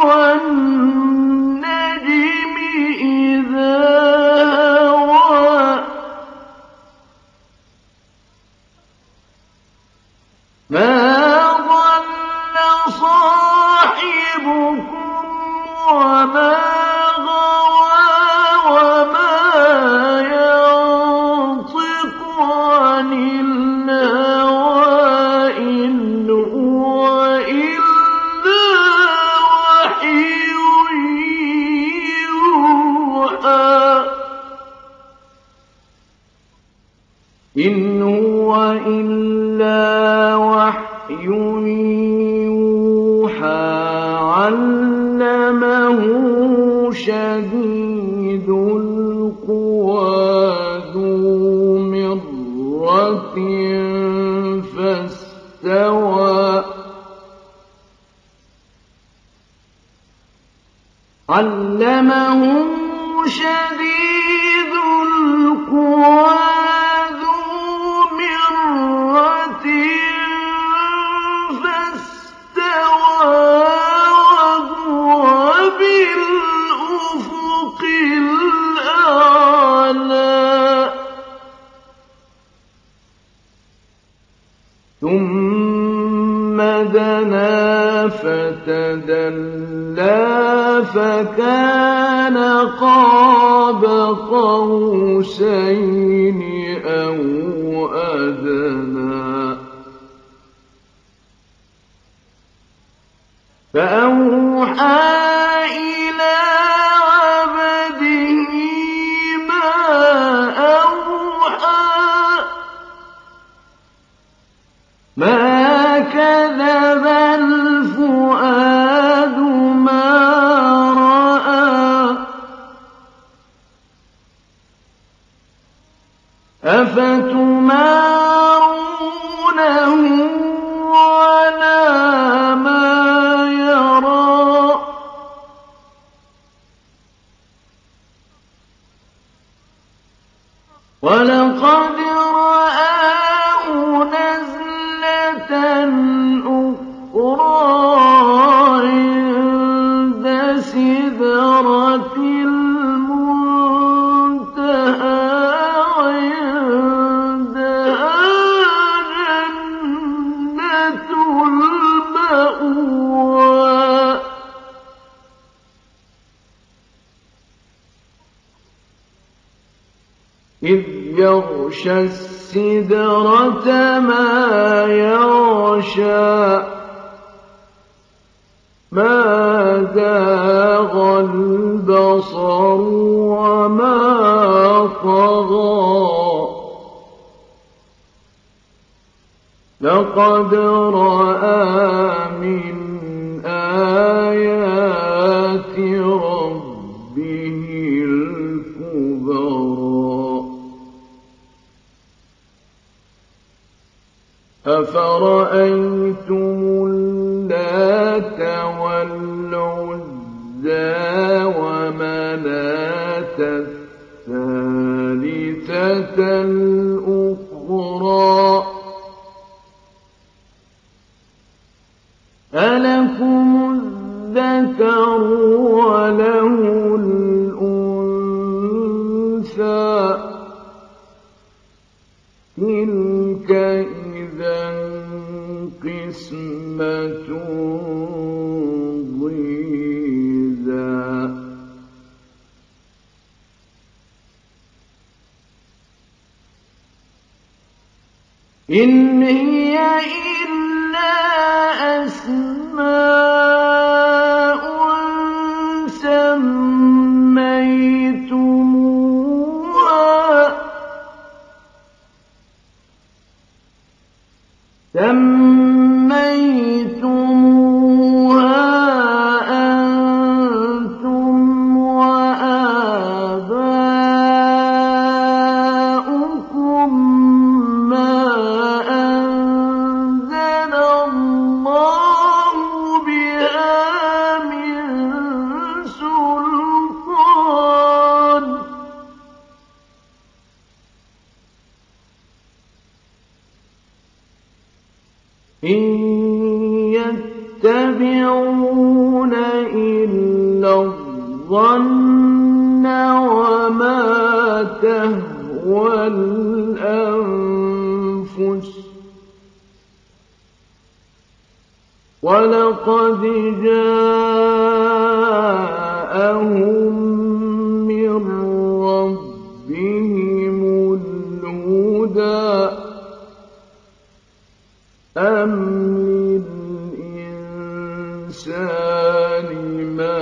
وَالنَّجْمِ إِذَا هَوَىٰ مَا ضَلَّ صَاحِبُكُمْ وَمَا غَوَىٰ وَمَا يَنطِقُ عَنِ الْهَوَىٰ إِنْ هُوَ إِلَّا وَحْيٌ يُوحَىٰ عَلَّمَهُ شَدِيدُ الْقُوَىٰ ذُو مِرَّةٍ فَاسْتَوَىٰ وَهُوَ بِالْأُفُقِ الْأَعْلَىٰ ثُمَّ دَنَا فَتَدَلَّىٰ فَكَانَ قَابَ قَوْسَيْنِ أَوْ أَدْنَىٰ فَأَوْحَىٰ إِلَىٰ عَبْدِهِ مَا أَوْحَىٰ مَا كَذَبَ الْفُؤَادُ مَا رَأَىٰ أَفَتُمَارُونَهُ عَلَىٰ مَا يَرَىٰ وَلَقَدْ رَآهُ نَزْلَةً أُخْرَىٰ عِندَ سِدْرَةِ الْمُنتَهَىٰ عِندَهَا جَنَّةُ الْمَأْوَىٰ إِذْ يَغْشَى السِّدْرَةَ مَا يَغْشَىٰ مَا زَاغَ الْبَصَرُ وَمَا طَغَىٰ لَقَدْ رَأَىٰ مِنْ آيَاتِ رَبِّهِ الْكُبْرَىٰ أَفَرَأَيْتُمُ اللَّاتَ وَالْعُزَّىٰ وَمَنَاةَ الثَّالِثَةَ الْأُخْرَىٰ أَلَكُمُ الذَّكَرُ وَلَهُ الْأُنثَىٰ تِلْكَ إِذًا قِسْمَةٌ ضِيزَىٰ إِنْ هِيَ إِلَّا أَسْمَاءٌ سَمَّيْتُمُوهَا أَنتُمْ وَآبَاؤُكُم مَّا أَنزَلَ اللَّهُ بِهَا الظَّنَّ وَمَا تَهْوَى الْأَنفُسُ وَلَقَدْ جَاءَهُم مِّن رَّبِّهِمُ الْهُدَىٰ أَمْ لِلْإِنسَانِ مَا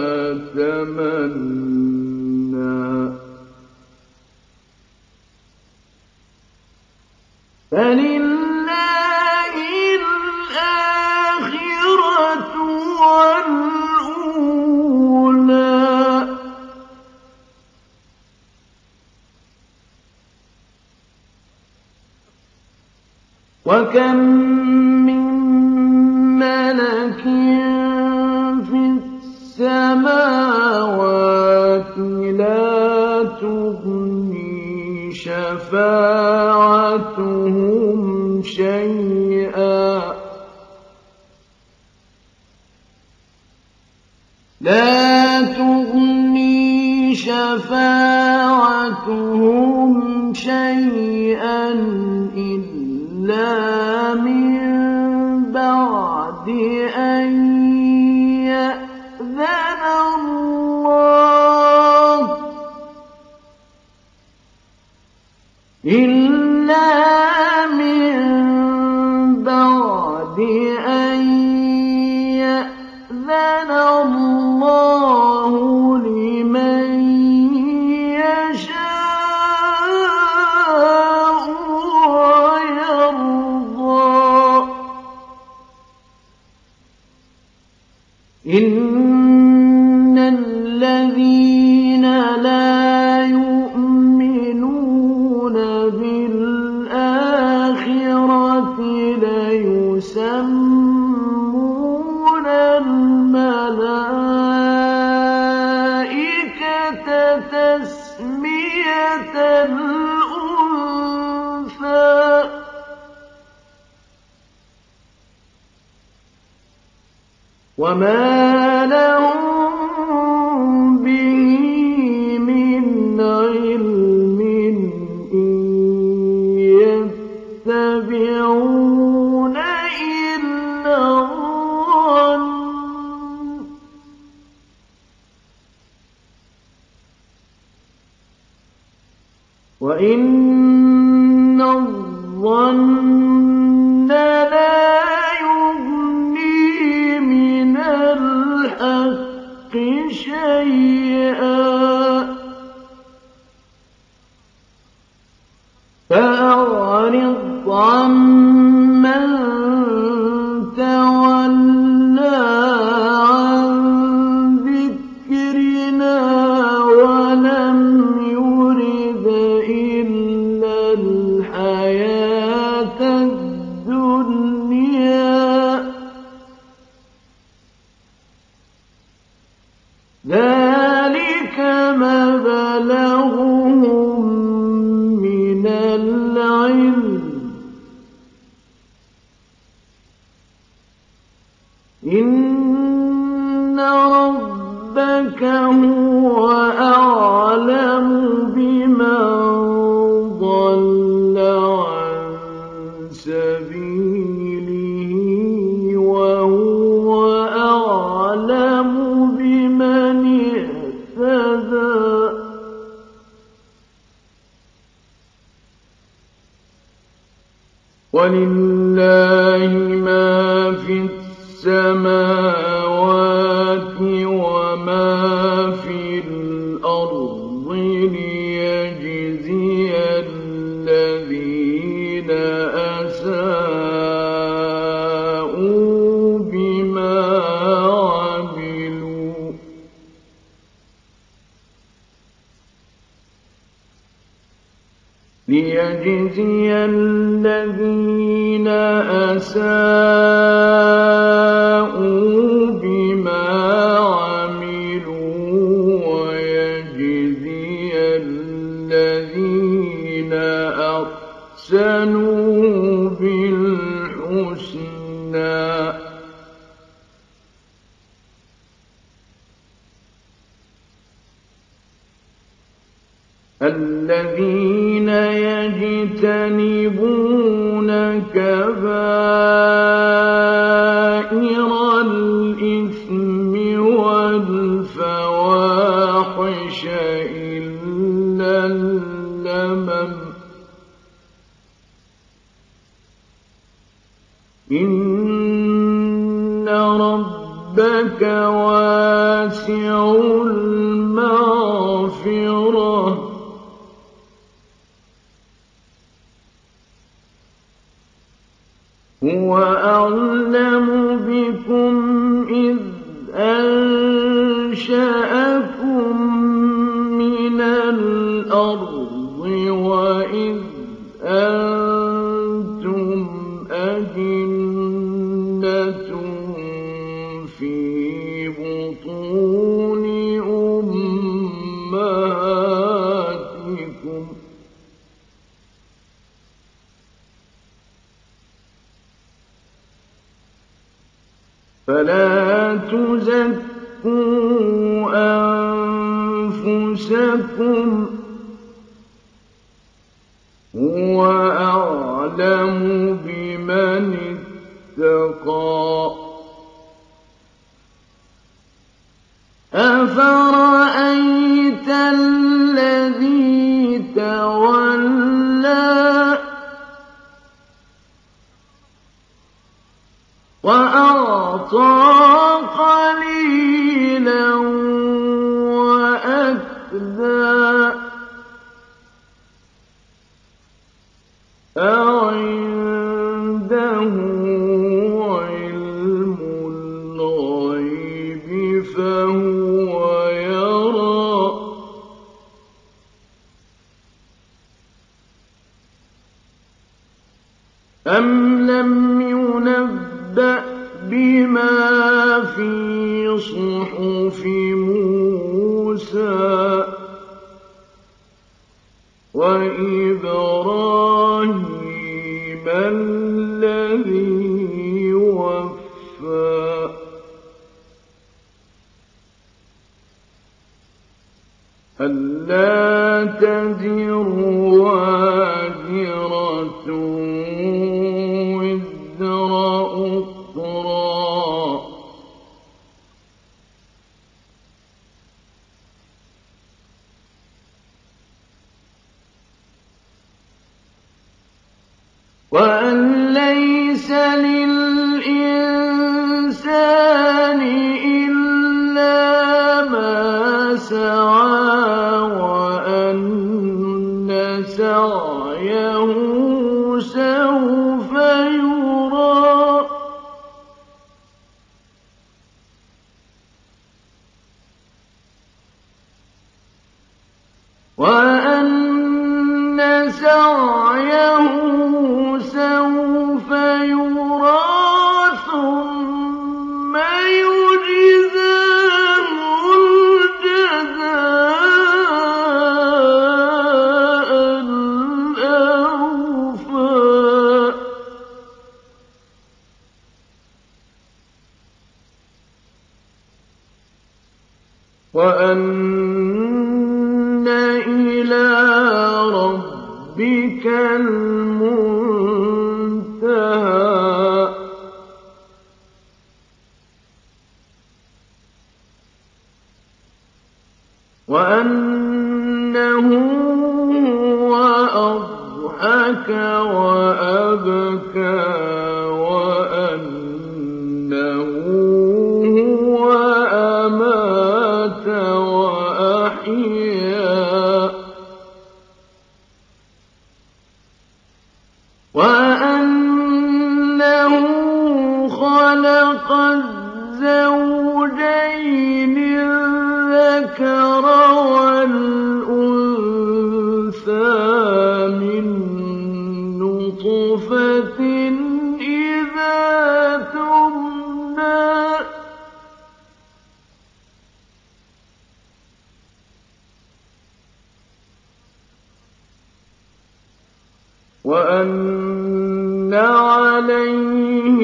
تَمَنَّىٰ فَلِلَّهِ الْآخِرَةُ وَالْأُولَىٰ وَكَم مِّن مَّلَكٍ فِي السَّمَاوَاتِ لَا تُغْنِي شَفَاعَتُهُمْ شَيْئًا إِلَّا مِن بَعْدِ أَن يَأْذَنَ اللَّهُ لِمَن يَشَاءُ وَيَرْضَىٰ إِنَّ الَّذِينَ لَا يُؤْمِنُونَ بِالْآخِرَةِ لَيُسَمُّونَ الْمَلَائِكَةَ تَسْمِيَةَ الْأُنثَىٰ وَمَا لَهُم بِهِ مِنْ عِلْمٍ إِن يَتَّبِعُونَ إِلَّا الظَّنَّ وَإِنَّ الظَّنَّ لَا يُغْنِي مِنَ الْحَقِّ شَيْئًا فَأَعْرِضْ عَمَّن تَوَلَّىٰ عَن ذِكْرِنَا وَلَمْ يُرِدْ إِلَّا الْحَيَاةَ الدُّنْيَا ذَٰلِكَ مَبْلَغُهُم مِّنَ الْعِلْمِ إِنَّ رَبَّكَ هُوَ أَعْلَمُ بِمَن ضَلَّ عَن سَبِيلِهِ وَهُوَ أَعْلَمُ بِمَنِ اهْتَدَىٰ وَلِلَّهِ مَا فِي السَّمَاوَاتِ وَمَا فِي الْأَرْضِ لِيَجْزِيَ الَّذِينَ أَسَاءُوا بِمَا عَمِلُوا وَيَجْزِيَ الَّذِينَ أَحْسَنُوا بِالْحُسْنَىٰ الذين يجتنبون كبائر الإثم والفواحش إلا اللمم إن ربك واسع المغفرة هو أعلم بكم إذ أنشأكم من الأرض وإذ أنتم أجنة في بطون أمهاتكم فلا تزكوا أنفسكم هو أعلم بمن اتقى أفرأيت الذي تولى وأعطى قليلا وأكدى أعنده علم الغيب فهو يرى أم لم ينبأ بما في صحف موسى وإبراهيم الذي وفى ألا تزر وازرة وزر أخرى وأن ليس للإنسان إلا ما سعى وأن سعيه سوف يرى وأن سعيه سوف يرى ثم يجزاه الجزاء الأوفى وأن إلى ربك المنتهى وأنه هو أضحك وأبكى وأنه هو أمات وأحيا وأنه خلق الزوجين الذكر والأنثى من نطفة إذا تمنى وأن عليه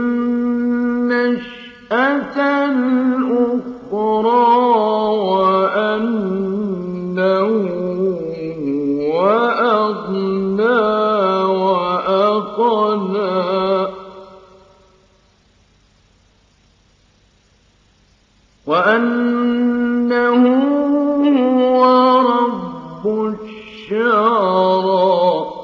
النشأة الأخرى وأنه وأنه هو رب الشعرى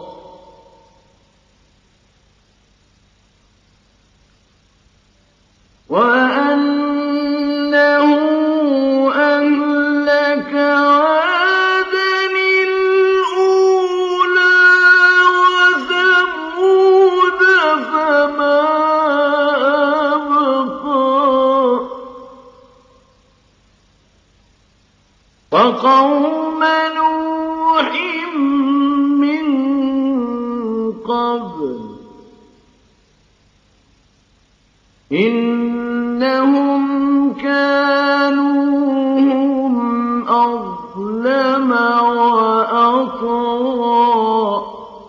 وأنه أهلك عادا الأولى وثمود فما أبقى وقوم نوح من قبل إنهم كانوا هم أظلم وأطغى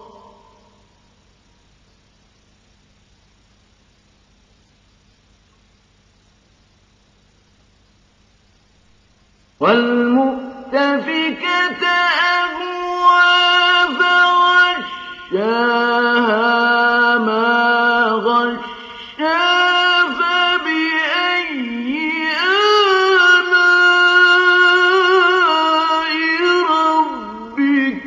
والمؤتفكة أهوى فغشاها ما غشا فبأي آلاء ربك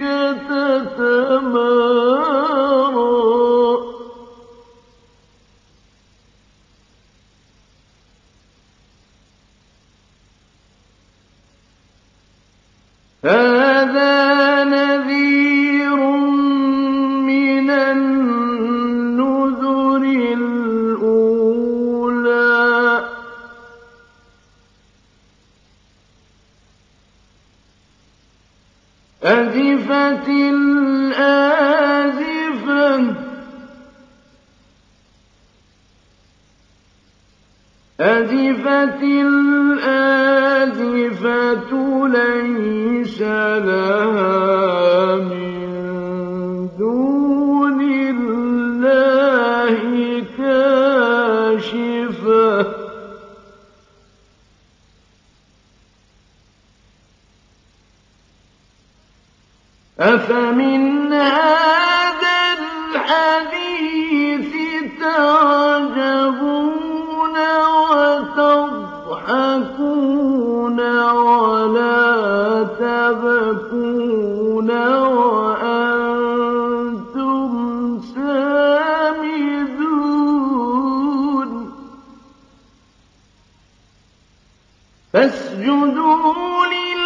تتمارى هذا نذير من النذر الأولى أزفت الآزفة أزفت الآزفة ليس لها من دون الله كاشفة أفمن هذا الحديث تعجبون وتضحكون ولا تبكون وأنتم سامدون فاسجدوا لله